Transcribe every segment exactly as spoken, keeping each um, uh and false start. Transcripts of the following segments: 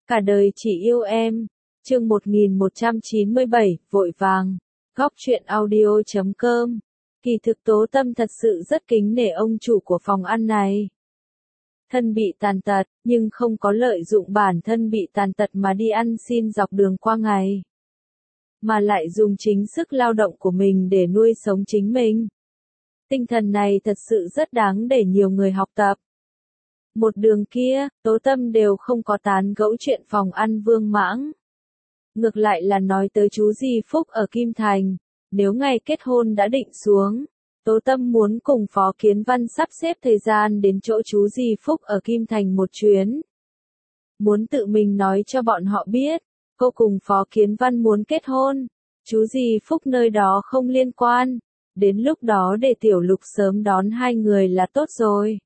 Cả đời chỉ yêu em. Chương một nghìn một trăm chín mươi bảy, vội vàng. Góc truyện audio chấm com. Kỳ thực Tố Tâm thật sự rất kính nể ông chủ của phòng ăn này. Thân bị tàn tật, nhưng không có lợi dụng bản thân bị tàn tật mà đi ăn xin dọc đường qua ngày. Mà lại dùng chính sức lao động của mình để nuôi sống chính mình. Tinh thần này thật sự rất đáng để nhiều người học tập. Một đường kia, Tố Tâm đều không có tán gẫu chuyện phòng ăn Vương Mãng. Ngược lại là nói tới chú Di Phúc ở Kim Thành. Nếu ngày kết hôn đã định xuống, Tố Tâm muốn cùng Phó Kiến Văn sắp xếp thời gian đến chỗ chú Di Phúc ở Kim Thành một chuyến. Muốn tự mình nói cho bọn họ biết, cô cùng Phó Kiến Văn muốn kết hôn, chú Di Phúc nơi đó không liên quan, đến lúc đó để Tiểu Lục sớm đón hai người là tốt rồi.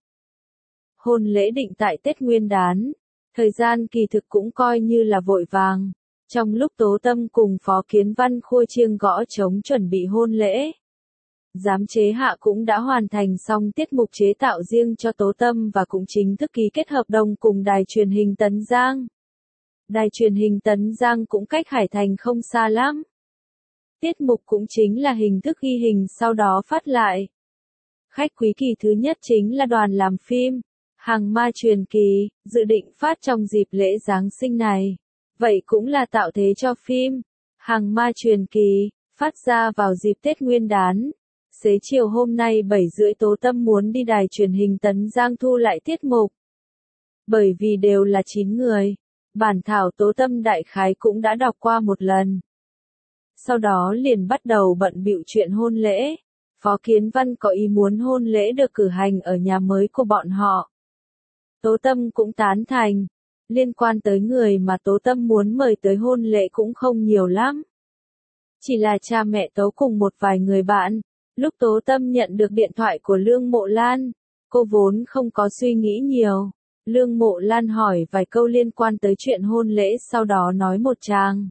Hôn lễ định tại Tết Nguyên Đán, thời gian kỳ thực cũng coi như là vội vàng. Trong lúc Tố Tâm cùng Phó Kiến Văn khua chiêng gõ trống chuẩn bị hôn lễ, giám chế hạ cũng đã hoàn thành xong tiết mục chế tạo riêng cho Tố Tâm và cũng chính thức ký kết hợp đồng cùng đài truyền hình Tấn Giang. Đài truyền hình Tấn Giang cũng cách Hải Thành không xa lắm. Tiết mục cũng chính là hình thức ghi hình sau đó phát lại. Khách quý kỳ thứ nhất chính là đoàn làm phim Hàng Ma Truyền Kỳ, dự định phát trong dịp lễ Giáng sinh này. Vậy cũng là tạo thế cho phim Hàng Ma Truyền Kỳ phát ra vào dịp Tết Nguyên Đán. Xế chiều hôm nay bảy rưỡi Tố Tâm muốn đi đài truyền hình Tấn Giang thu lại tiết mục. Bởi vì đều là chín người, bản thảo Tố Tâm đại khái cũng đã đọc qua một lần. Sau đó liền bắt đầu bận bịu chuyện hôn lễ. Phó Kiến Văn có ý muốn hôn lễ được cử hành ở nhà mới của bọn họ. Tố Tâm cũng tán thành. Liên quan tới người mà Tố Tâm muốn mời tới hôn lễ cũng không nhiều lắm. Chỉ là cha mẹ Tố cùng một vài người bạn. Lúc Tố Tâm nhận được điện thoại của Lương Mộ Lan, cô vốn không có suy nghĩ nhiều. Lương Mộ Lan hỏi vài câu liên quan tới chuyện hôn lễ, sau đó nói một tràng.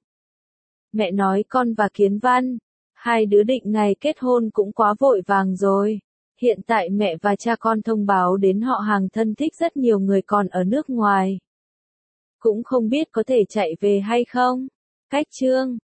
Mẹ nói con và Kiến Văn, hai đứa định ngày kết hôn cũng quá vội vàng rồi. Hiện tại mẹ và cha con thông báo đến họ hàng thân thích rất nhiều người còn ở nước ngoài. Cũng không biết có thể chạy về hay không. Cách chương